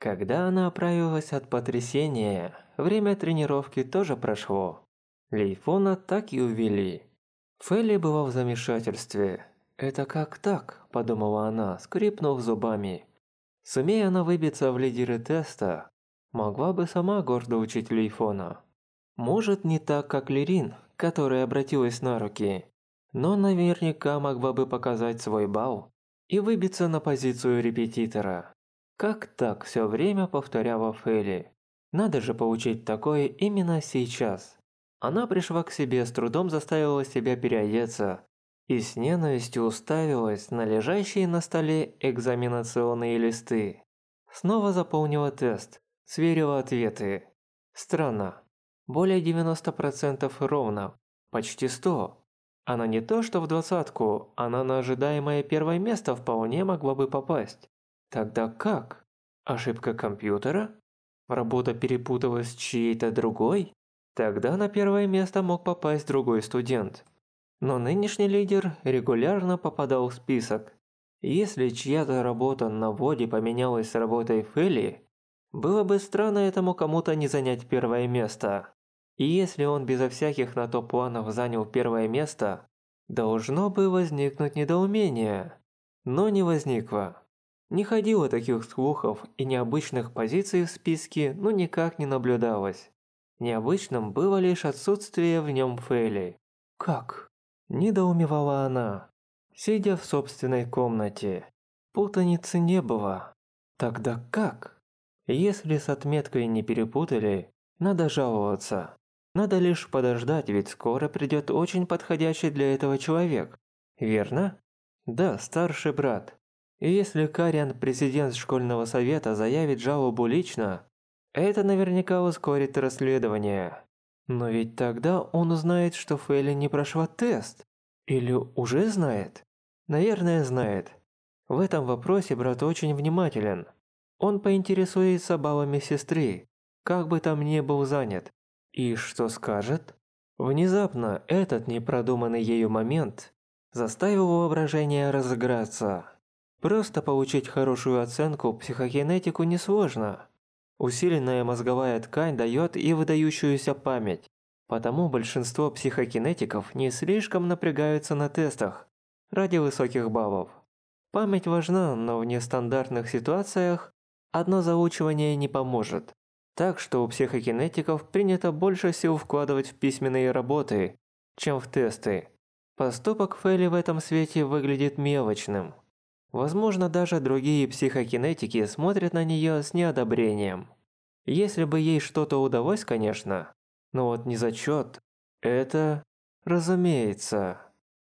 Когда она оправилась от потрясения, время тренировки тоже прошло. Лейфона так и увели. Фелли была в замешательстве. «Это как так?» – подумала она, скрипнув зубами. Сумея она выбиться в лидеры теста, могла бы сама гордо учить Лейфона. Может, не так, как Лерин, которая обратилась на руки, но наверняка могла бы показать свой балл и выбиться на позицию репетитора. Как так все время повторяла Фелли? Надо же получить такое именно сейчас. Она пришла к себе, с трудом заставила себя переодеться и с ненавистью уставилась на лежащие на столе экзаменационные листы. Снова заполнила тест, сверила ответы. Странно. Более 90% ровно. Почти 100. Она не то что в двадцатку, она на ожидаемое первое место вполне могла бы попасть. Тогда как? Ошибка компьютера? Работа перепуталась с чьей-то другой? Тогда на первое место мог попасть другой студент. Но нынешний лидер регулярно попадал в список. Если чья-то работа на вводе поменялась с работой Фелли, было бы странно этому кому-то не занять первое место. И если он безо всяких на то планов занял первое место, должно бы возникнуть недоумение. Но не возникло. Не ходило таких слухов и необычных позиций в списке, ну никак не наблюдалось. Необычным было лишь отсутствие в нем Фелли. «Как?» – недоумевала она, сидя в собственной комнате. Путаницы не было. Тогда как? Если с отметкой не перепутали, надо жаловаться. Надо лишь подождать, ведь скоро придет очень подходящий для этого человек. Верно? Да, старший брат. И если Кариан, президент школьного совета, заявит жалобу лично, это наверняка ускорит расследование. Но ведь тогда он узнает, что Фелли не прошла тест. Или уже знает? Наверное, знает. В этом вопросе брат очень внимателен. Он поинтересуется баллами сестры, как бы там ни был занят. И что скажет? Внезапно этот непродуманный ею момент заставил воображение разыграться. Просто получить хорошую оценку психокинетику несложно. Усиленная мозговая ткань дает и выдающуюся память, потому большинство психокинетиков не слишком напрягаются на тестах ради высоких баллов. Память важна, но в нестандартных ситуациях одно заучивание не поможет. Так что у психокинетиков принято больше сил вкладывать в письменные работы, чем в тесты. Поступок Фелли в этом свете выглядит мелочным. Возможно, даже другие психокинетики смотрят на нее с неодобрением. Если бы ей что-то удалось, конечно, но вот не зачет. Это, разумеется.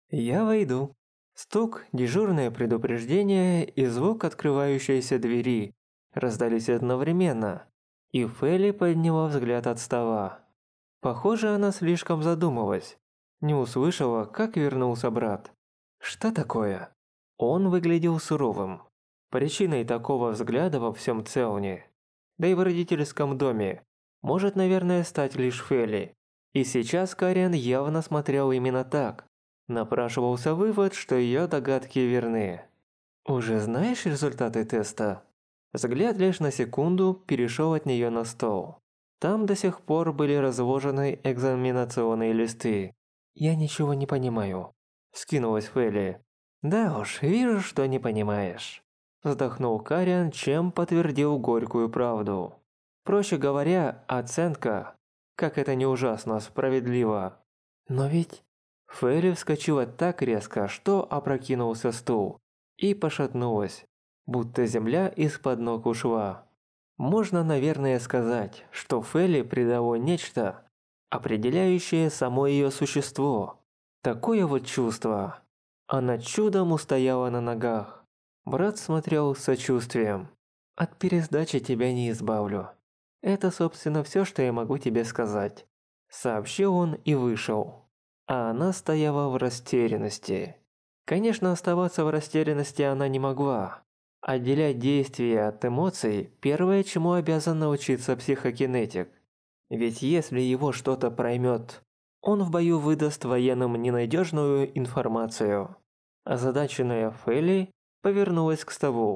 Я войду. Стук, дежурное предупреждение и звук открывающейся двери раздались одновременно, и Фелли подняла взгляд от стола. Похоже, она слишком задумалась. Не услышала, как вернулся брат. Что такое? Он выглядел суровым. Причиной такого взгляда во всем Целне, да и в родительском доме, может, наверное, стать лишь Фелли. И сейчас Кариан явно смотрел именно так. Напрашивался вывод, что ее догадки верны. «Уже знаешь результаты теста?» Взгляд лишь на секунду перешел от нее на стол. Там до сих пор были разложены экзаменационные листы. «Я ничего не понимаю», – вскинулась Фелли. «Да уж, вижу, что не понимаешь», – вздохнул Кариан, чем подтвердил горькую правду. Проще говоря, оценка, как это не ужасно, справедлива. Но ведь... Фелли вскочила так резко, что опрокинулся стул, и пошатнулась, будто земля из-под ног ушла. Можно, наверное, сказать, что Фелли придало нечто, определяющее само ее существо. Такое вот чувство. Она чудом устояла на ногах. Брат смотрел с сочувствием. «От пересдачи тебя не избавлю. Это, собственно, все, что я могу тебе сказать», – сообщил он и вышел. А она стояла в растерянности. Конечно, оставаться в растерянности она не могла. Отделять действия от эмоций – первое, чему обязан научиться психокинетик. Ведь если его что-то проймет, он в бою выдаст военным ненадежную информацию. Озадаченная Фелли повернулась к столу.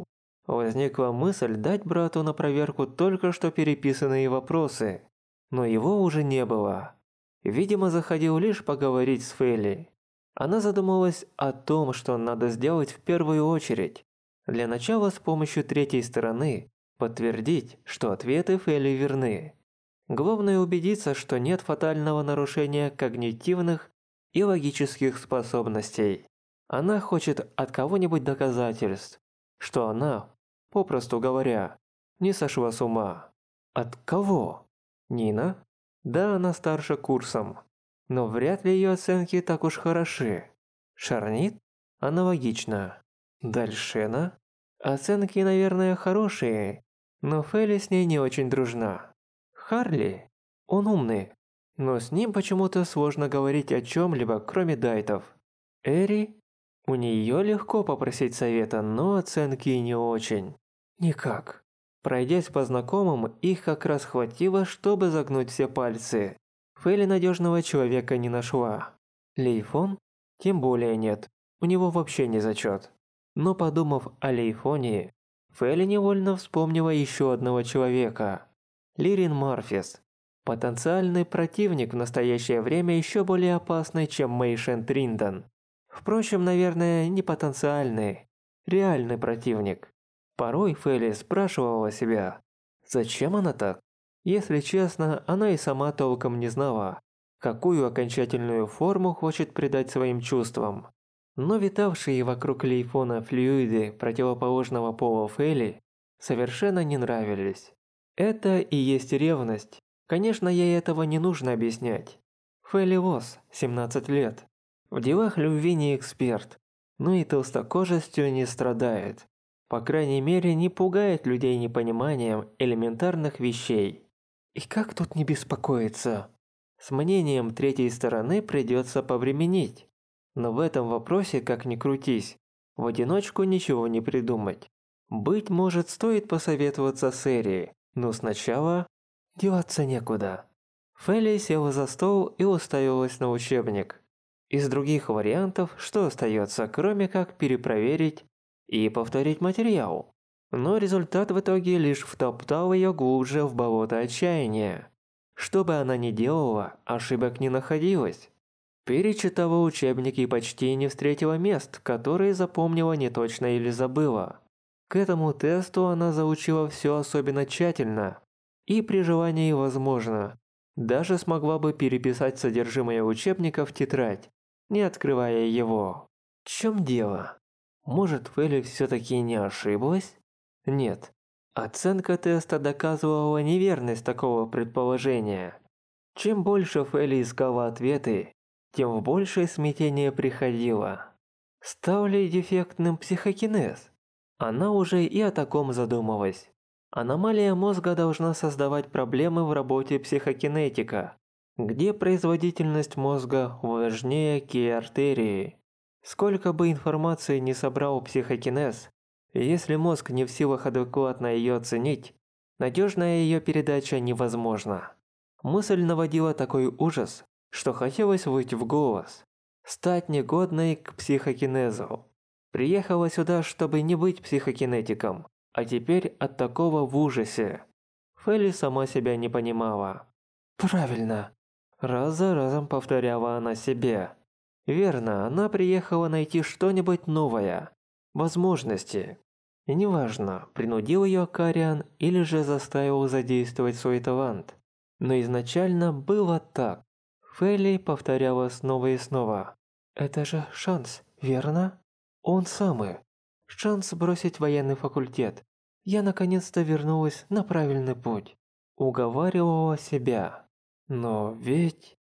Возникла мысль дать брату на проверку только что переписанные вопросы, но его уже не было. Видимо, заходил лишь поговорить с Фелли. Она задумалась о том, что надо сделать в первую очередь. Для начала с помощью третьей стороны подтвердить, что ответы Фелли верны. Главное убедиться, что нет фатального нарушения когнитивных и логических способностей. Она хочет от кого-нибудь доказательств, что она, попросту говоря, не сошла с ума. От кого? Нина? Да, она старше курсом, но вряд ли ее оценки так уж хороши. Шарнит? Аналогично. Дальшена? Оценки, наверное, хорошие, но Фелли с ней не очень дружна. Харли? Он умный, но с ним почему-то сложно говорить о чем-либо, кроме дайтов. Эри? У нее легко попросить совета, но оценки не очень. Никак. Пройдясь по знакомым, их как раз хватило, чтобы загнуть все пальцы. Фелли надежного человека не нашла. Лейфон? Тем более нет. У него вообще не зачет. Но подумав о Лейфоне, Фелли невольно вспомнила еще одного человека. Лирин Марфис. Потенциальный противник в настоящее время еще более опасный, чем Мэйшен Триндон. Впрочем, наверное, не потенциальный, реальный противник. Порой Фелли спрашивала себя, зачем она так? Если честно, она и сама толком не знала, какую окончательную форму хочет придать своим чувствам. Но витавшие вокруг Лейфона флюиды противоположного пола Фелли совершенно не нравились. Это и есть ревность. Конечно, ей этого не нужно объяснять. Фелли Вос, 17 лет. В делах любви не эксперт, но и толстокожестью не страдает. По крайней мере, не пугает людей непониманием элементарных вещей. И как тут не беспокоиться? С мнением третьей стороны придется повременить. Но в этом вопросе, как ни крутись, в одиночку ничего не придумать. Быть может, стоит посоветоваться с Эри, но сначала деваться некуда. Фелли села за стол и уставилась на учебник. Из других вариантов что остается, кроме как перепроверить и повторить материал? Но результат в итоге лишь втоптал ее глубже в болото отчаяния. Что бы она ни делала, ошибок не находилось. Перечитала учебники и почти не встретила мест, которые запомнила неточно или забыла. К этому тесту она заучила все особенно тщательно. И при желании возможно, даже смогла бы переписать содержимое учебника в тетрадь, не открывая его. В чем дело? Может, Фелли все-таки не ошиблась? Нет. Оценка теста доказывала неверность такого предположения. Чем больше Фелли искала ответы, тем в большее смятение приходило. Стал ли дефектным психокинез? Она уже и о таком задумалась. Аномалия мозга должна создавать проблемы в работе психокинетика, где производительность мозга важнее ки-артерии. Сколько бы информации не собрал психокинез, если мозг не в силах адекватно ее оценить, надежная ее передача невозможна. Мысль наводила такой ужас, что хотелось выйти в голос, стать негодной к психокинезу. Приехала сюда, чтобы не быть психокинетиком, а теперь от такого в ужасе. Фелли сама себя не понимала. «Правильно!» Раз за разом повторяла она себе. Верно, она приехала найти что-нибудь новое. Возможности. И неважно, принудил ее Кариан или же заставил задействовать свой талант. Но изначально было так. Фелли повторяла снова и снова. «Это же шанс, верно? Он самый. Шанс бросить военный факультет. Я наконец-то вернулась на правильный путь». Уговаривала себя. Но ведь...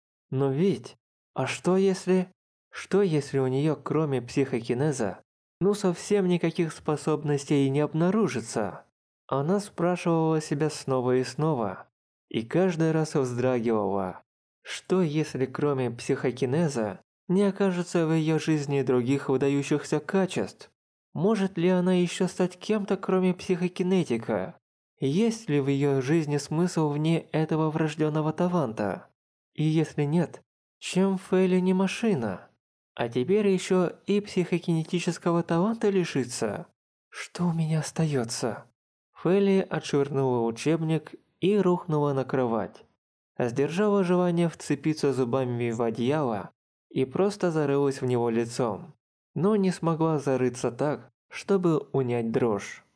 А что если... Что если у нее кроме психокинеза, ну совсем никаких способностей не обнаружится? Она спрашивала себя снова и снова. И каждый раз вздрагивала. Что если кроме психокинеза не окажется в ее жизни других выдающихся качеств? Может ли она еще стать кем-то кроме психокинетика? Есть ли в ее жизни смысл вне этого врожденного таланта? И если нет, чем Фелли не машина? А теперь еще и психокинетического таланта лишится? Что у меня остается? Фелли отшвырнула учебник и рухнула на кровать. Сдержала желание вцепиться зубами в одеяло и просто зарылась в него лицом, но не смогла зарыться так, чтобы унять дрожь.